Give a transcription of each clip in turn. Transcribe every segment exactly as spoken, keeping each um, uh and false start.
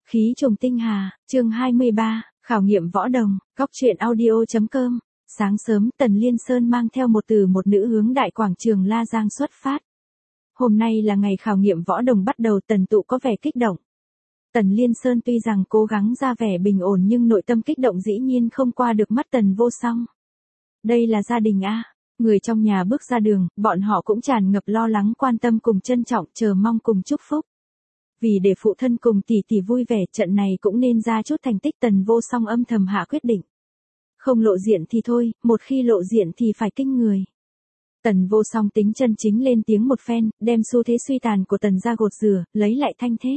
Khí trùng tinh hà, chương hai mươi ba, khảo nghiệm võ đồng, góc truyện audio.com. Sáng sớm, Tần Liên Sơn mang theo một từ một nữ hướng đại quảng trường La Giang xuất phát. Hôm nay là ngày khảo nghiệm võ đồng bắt đầu, Tần tụ có vẻ kích động. Tần Liên Sơn tuy rằng cố gắng ra vẻ bình ổn nhưng nội tâm kích động dĩ nhiên không qua được mắt Tần Vô Song. Đây là gia đình a. Người trong nhà bước ra đường, bọn họ cũng tràn ngập lo lắng, quan tâm cùng trân trọng, chờ mong cùng chúc phúc. Vì để phụ thân cùng tỷ tỷ vui vẻ, trận này cũng nên ra chút thành tích. Tần Vô Song âm thầm hạ quyết định. Không lộ diện thì thôi, một khi lộ diện thì phải kinh người. Tần Vô Song tính chân chính lên tiếng một phen, đem xu thế suy tàn của Tần gia gột rửa, lấy lại thanh thế.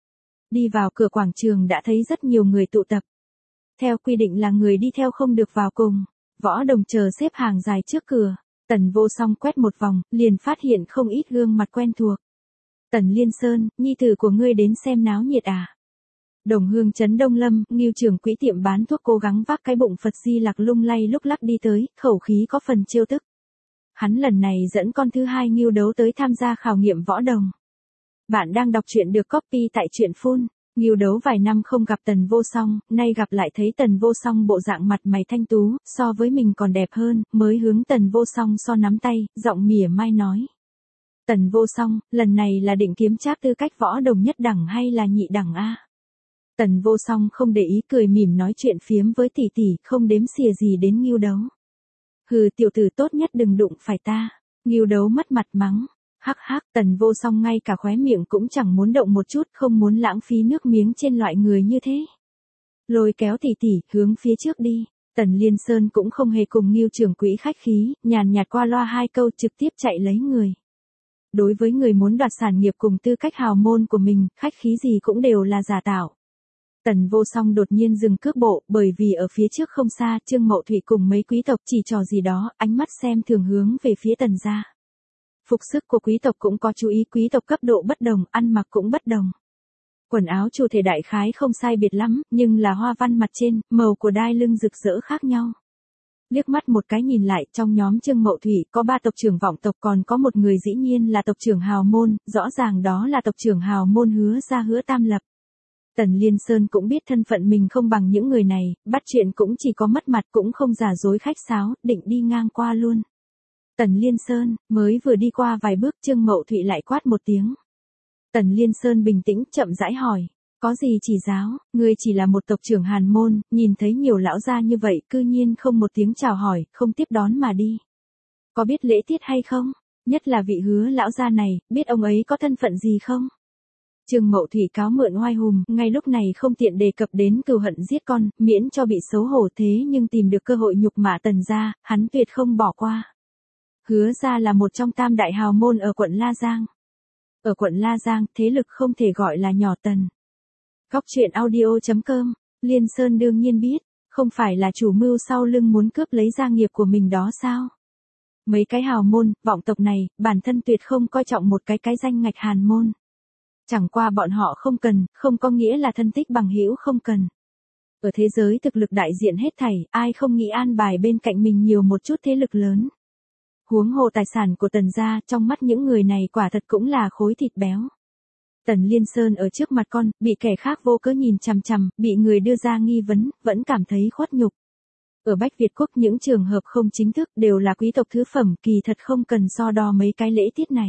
Đi vào cửa quảng trường đã thấy rất nhiều người tụ tập. Theo quy định là người đi theo không được vào cùng. Võ đồng chờ xếp hàng dài trước cửa. Tần Vô Song quét một vòng, liền phát hiện không ít gương mặt quen thuộc. Tần Liên Sơn, nhi tử của ngươi đến xem náo nhiệt à? Đồng Hương trấn Đông Lâm, Ngưu trưởng quỹ tiệm bán thuốc cố gắng vác cái bụng Phật Di Lặc lung lay lúc lắc đi tới, khẩu khí có phần trêu tức. Hắn lần này dẫn con thứ hai Ngưu Đấu tới tham gia khảo nghiệm võ đồng. Bạn đang đọc truyện được copy tại truyện phun. Ngưu Đấu vài năm không gặp Tần Vô Song, nay gặp lại thấy Tần Vô Song bộ dạng mặt mày thanh tú, so với mình còn đẹp hơn, mới hướng Tần Vô Song so nắm tay, giọng mỉa mai nói. Tần Vô Song, lần này là định kiếm tráp tư cách võ đồng nhất đẳng hay là nhị đẳng a? Tần Vô Song không để ý, cười mỉm nói chuyện phiếm với tỷ tỷ, không đếm xỉa gì đến Ngưu Đấu. Hừ, tiểu tử tốt nhất đừng đụng phải ta. Ngưu Đấu mất mặt mắng. Hắc hắc, Tần Vô Song ngay cả khóe miệng cũng chẳng muốn động một chút, không muốn lãng phí nước miếng trên loại người như thế. Lôi kéo tỷ tỷ, hướng phía trước đi. Tần Liên Sơn cũng không hề cùng Ngưu trưởng quỹ khách khí, nhàn nhạt qua loa hai câu trực tiếp chạy lấy người. Đối với người muốn đoạt sản nghiệp cùng tư cách hào môn của mình, khách khí gì cũng đều là giả tạo. Tần Vô Song đột nhiên dừng cước bộ, bởi vì ở phía trước không xa, Trương Mậu Thụy cùng mấy quý tộc chỉ trò gì đó, ánh mắt xem thường hướng về phía Tần gia. Phục sức của quý tộc cũng có chú ý, quý tộc cấp độ bất đồng, ăn mặc cũng bất đồng. Quần áo chủ thể đại khái không sai biệt lắm, nhưng là hoa văn mặt trên, màu của đai lưng rực rỡ khác nhau. Liếc mắt một cái nhìn lại, trong nhóm Trương Mậu Thụy có ba tộc trưởng vọng tộc, còn có một người dĩ nhiên là tộc trưởng hào môn, rõ ràng đó là tộc trưởng hào môn Hứa gia Hứa Tam Lập. Tần Liên Sơn cũng biết thân phận mình không bằng những người này, bắt chuyện cũng chỉ có mất mặt, cũng không giả dối khách sáo, định đi ngang qua luôn. Tần Liên Sơn, mới vừa đi qua vài bước, Trương Mậu Thụy lại quát một tiếng. Tần Liên Sơn bình tĩnh, chậm rãi hỏi, có gì chỉ giáo, ngươi chỉ là một tộc trưởng hàn môn, nhìn thấy nhiều lão gia như vậy, cư nhiên không một tiếng chào hỏi, không tiếp đón mà đi. Có biết lễ tiết hay không? Nhất là vị Hứa lão gia này, biết ông ấy có thân phận gì không? Trương Mậu Thụy cáo mượn oai hùng, ngay lúc này không tiện đề cập đến cừu hận giết con, miễn cho bị xấu hổ, thế nhưng tìm được cơ hội nhục mạ Tần gia, hắn tuyệt không bỏ qua. Hứa gia là một trong tam đại hào môn ở quận La Giang. Ở quận La Giang, thế lực không thể gọi là nhỏ. Tần. Góc truyện audio.com, Liên Sơn đương nhiên biết, không phải là chủ mưu sau lưng muốn cướp lấy gia nghiệp của mình đó sao? Mấy cái hào môn, vọng tộc này, bản thân tuyệt không coi trọng một cái cái danh ngạch hàn môn. Chẳng qua bọn họ không cần, không có nghĩa là thân thích bằng hữu không cần. Ở thế giới thực lực đại diện hết thảy, ai không nghĩ an bài bên cạnh mình nhiều một chút thế lực lớn. Huống hồ tài sản của Tần gia, trong mắt những người này quả thật cũng là khối thịt béo. Tần Liên Sơn ở trước mặt con, bị kẻ khác vô cớ nhìn chằm chằm, bị người đưa ra nghi vấn, vẫn cảm thấy khuất nhục. Ở Bách Việt Quốc những trường hợp không chính thức đều là quý tộc thứ phẩm, kỳ thật không cần so đo mấy cái lễ tiết này.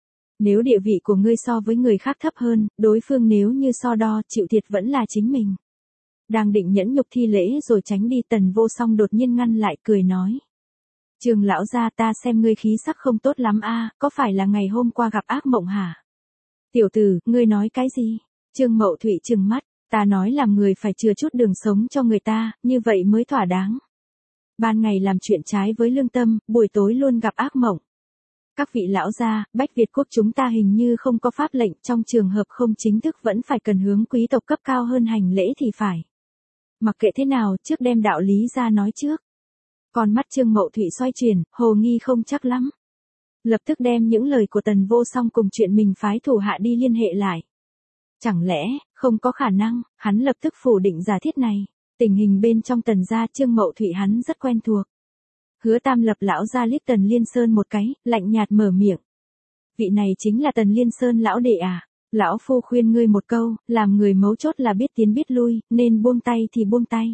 Nếu địa vị của ngươi so với người khác thấp hơn, đối phương nếu như so đo, chịu thiệt vẫn là chính mình. Đang định nhẫn nhục thi lễ rồi tránh đi, Tần Vô Song đột nhiên ngăn lại, cười nói. Trương lão gia, ta xem ngươi khí sắc không tốt lắm a, có phải là ngày hôm qua gặp ác mộng hả? Tiểu tử, ngươi nói cái gì? Trương Mậu Thụy trừng mắt, ta nói làm người phải chừa chút đường sống cho người ta, như vậy mới thỏa đáng. Ban ngày làm chuyện trái với lương tâm, buổi tối luôn gặp ác mộng. Các vị lão gia, Bách Việt Quốc chúng ta hình như không có pháp lệnh, trong trường hợp không chính thức vẫn phải cần hướng quý tộc cấp cao hơn hành lễ thì phải. Mặc kệ thế nào, trước đem đạo lý ra nói trước. Con mắt Trương Mậu Thụy xoay chuyển, hồ nghi không chắc lắm. Lập tức đem những lời của Tần Vô Song cùng chuyện mình phái thủ hạ đi liên hệ lại. Chẳng lẽ, không có khả năng, hắn lập tức phủ định giả thiết này. Tình hình bên trong Tần gia Trương Mậu Thụy hắn rất quen thuộc. Hứa Tam Lập lão ra liếc Tần Liên Sơn một cái, lạnh nhạt mở miệng. Vị này chính là Tần Liên Sơn lão đệ à? Lão phu khuyên ngươi một câu, làm người mấu chốt là biết tiến biết lui, nên buông tay thì buông tay.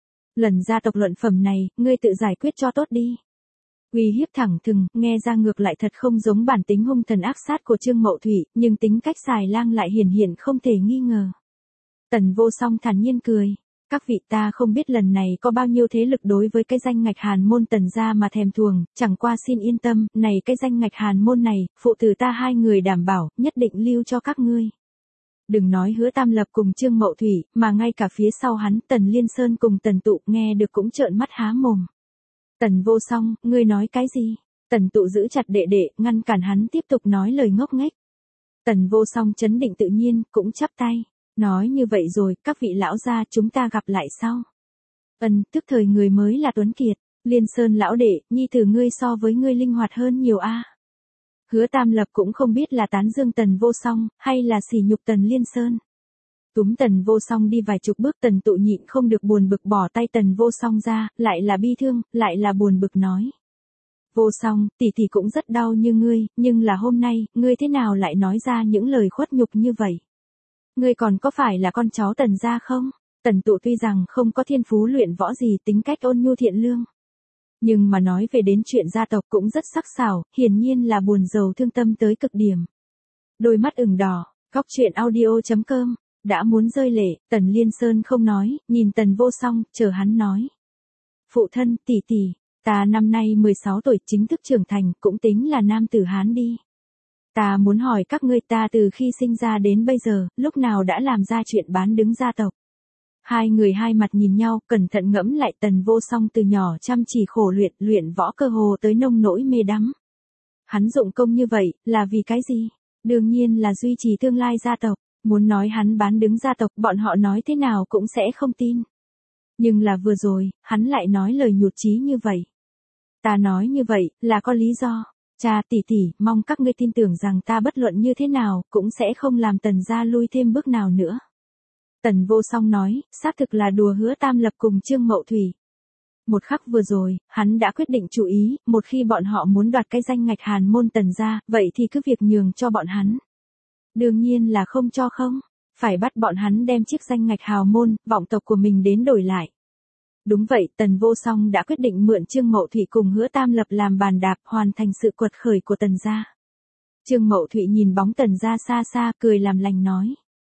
Lần gia tộc luận phẩm này, ngươi tự giải quyết cho tốt đi. Uy hiếp thẳng thừng, nghe ra ngược lại thật không giống bản tính hung thần ác sát của Trương Mậu Thủy, nhưng tính cách xài lang lại hiển hiện không thể nghi ngờ. Tần Vô Song thản nhiên cười. Các vị, ta không biết lần này có bao nhiêu thế lực đối với cái danh ngạch Hàn môn Tần gia mà thèm thuồng, chẳng qua xin yên tâm, này cái danh ngạch Hàn môn này, phụ tử ta hai người đảm bảo, nhất định lưu cho các ngươi. Đừng nói Hứa Tam Lập cùng Trương Mậu Thủy, mà ngay cả phía sau hắn, Tần Liên Sơn cùng Tần Tụ nghe được cũng trợn mắt há mồm. Tần Vô Song, ngươi nói cái gì? Tần Tụ giữ chặt đệ đệ, ngăn cản hắn tiếp tục nói lời ngốc nghếch. Tần Vô Song trấn định tự nhiên, cũng chắp tay. Nói như vậy rồi, các vị lão gia, chúng ta gặp lại sau. Ân, tức thời người mới là Tuấn Kiệt. Liên Sơn lão đệ, nhi tử ngươi so với ngươi linh hoạt hơn nhiều a. Hứa Tam Lập cũng không biết là tán dương Tần Vô Song, hay là sỉ nhục Tần Liên Sơn. Túm Tần Vô Song đi vài chục bước, Tần Tụ nhịn không được buồn bực bỏ tay Tần Vô Song ra, lại là bi thương, lại là buồn bực nói. Vô Song, tỷ tỷ cũng rất đau như ngươi, nhưng là hôm nay, ngươi thế nào lại nói ra những lời khuất nhục như vậy? Ngươi còn có phải là con cháu Tần gia không? Tần Tụ tuy rằng không có thiên phú luyện võ gì, tính cách ôn nhu thiện lương. Nhưng mà nói về đến chuyện gia tộc cũng rất sắc sảo, hiển nhiên là buồn rầu thương tâm tới cực điểm. Đôi mắt ửng đỏ, góc truyện audio chấm com, đã muốn rơi lệ, Tần Liên Sơn không nói, nhìn Tần Vô Song, chờ hắn nói. Phụ thân, tỷ tỷ, ta năm nay mười sáu tuổi chính thức trưởng thành, cũng tính là nam tử Hán đi. Ta muốn hỏi các ngươi, ta từ khi sinh ra đến bây giờ, lúc nào đã làm ra chuyện bán đứng gia tộc. Hai người hai mặt nhìn nhau, cẩn thận ngẫm lại. Tần Vô Song từ nhỏ chăm chỉ khổ luyện, luyện võ cơ hồ tới nông nỗi mê đắm. Hắn dụng công như vậy, là vì cái gì? Đương nhiên là duy trì tương lai gia tộc. Muốn nói hắn bán đứng gia tộc, bọn họ nói thế nào cũng sẽ không tin. Nhưng là vừa rồi, hắn lại nói lời nhụt chí như vậy. Ta nói như vậy, là có lý do. Cha, tỷ tỷ, mong các ngươi tin tưởng rằng ta bất luận như thế nào, cũng sẽ không làm Tần gia lui thêm bước nào nữa. Tần Vô Song nói, xác thực là đùa Hứa Tam Lập cùng Trương Mậu Thủy. Một khắc vừa rồi, hắn đã quyết định chú ý, một khi bọn họ muốn đoạt cái danh ngạch Hàn môn Tần gia, vậy thì cứ việc nhường cho bọn hắn. Đương nhiên là không cho không, phải bắt bọn hắn đem chiếc danh ngạch hào môn, vọng tộc của mình đến đổi lại. Đúng vậy, Tần Vô Song đã quyết định mượn Trương Mậu Thủy cùng Hứa Tam Lập làm bàn đạp, hoàn thành sự quật khởi của Tần gia. Trương Mậu Thủy nhìn bóng Tần gia xa xa, cười làm lành nói.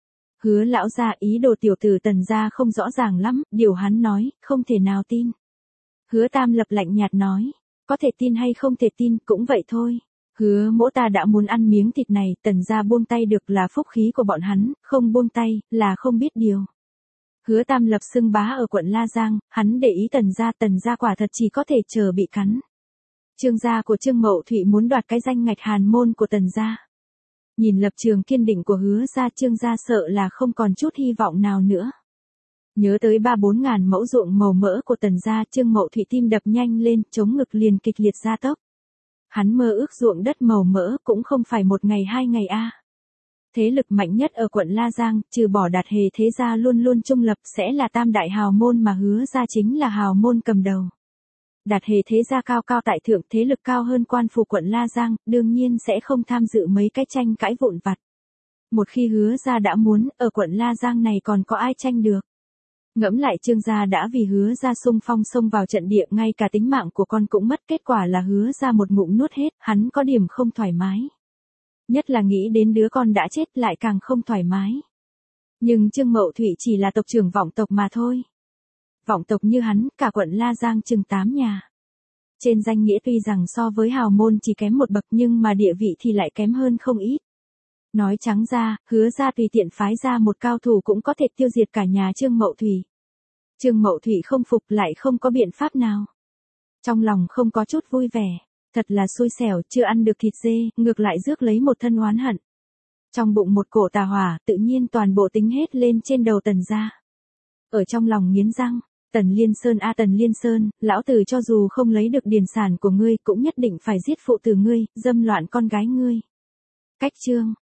Hứa lão gia, ý đồ tiểu tử Tần gia không rõ ràng lắm, điều hắn nói, không thể nào tin. Hứa Tam Lập lạnh nhạt nói, có thể tin hay không thể tin, cũng vậy thôi. Hứa mỗ ta đã muốn ăn miếng thịt này, Tần gia buông tay được là phúc khí của bọn hắn, không buông tay, là không biết điều. Hứa Tam Lập xưng bá ở quận La Giang, hắn để ý Tần gia, Tần gia quả thật chỉ có thể chờ bị cắn. Trương gia của Trương Mậu Thủy muốn đoạt cái danh ngạch Hàn môn của Tần gia. Nhìn lập trường kiên định của Hứa gia, Trương gia sợ là không còn chút hy vọng nào nữa. Nhớ tới ba bốn ngàn mẫu ruộng màu mỡ của Tần gia, Trương Mậu Thủy tim đập nhanh lên, chống ngực liền kịch liệt gia tốc. Hắn mơ ước ruộng đất màu mỡ cũng không phải một ngày hai ngày a. À. Thế lực mạnh nhất ở quận La Giang, trừ bỏ Đạt Hề thế gia luôn luôn trung lập, sẽ là tam đại hào môn mà Hứa gia chính là hào môn cầm đầu. Đạt Hề thế gia cao cao tại thượng, thế lực cao hơn quan phủ quận La Giang, đương nhiên sẽ không tham dự mấy cái tranh cãi vụn vặt. Một khi Hứa gia đã muốn, ở quận La Giang này còn có ai tranh được. Ngẫm lại Trương gia đã vì Hứa gia xung phong xông vào trận địa, ngay cả tính mạng của con cũng mất, kết quả là Hứa gia một ngụm nuốt hết, hắn có điểm không thoải mái. Nhất là nghĩ đến đứa con đã chết lại càng không thoải mái. Nhưng Trương Mậu Thủy chỉ là tộc trưởng vọng tộc mà thôi. Vọng tộc như hắn, cả quận La Giang chừng tám nhà. Trên danh nghĩa tuy rằng so với hào môn chỉ kém một bậc, nhưng mà địa vị thì lại kém hơn không ít. Nói trắng ra, Hứa gia tùy tiện phái ra một cao thủ cũng có thể tiêu diệt cả nhà Trương Mậu Thủy. Trương Mậu Thủy không phục lại không có biện pháp nào. Trong lòng không có chút vui vẻ, thật là xui xẻo, chưa ăn được thịt dê, ngược lại rước lấy một thân oán hận. Trong bụng một cổ tà hỏa, tự nhiên toàn bộ tính hết lên trên đầu Tần gia. Ở trong lòng nghiến răng, Tần Liên Sơn a Tần Liên Sơn, lão tử cho dù không lấy được điền sản của ngươi cũng nhất định phải giết phụ tử ngươi, dâm loạn con gái ngươi. Cách chương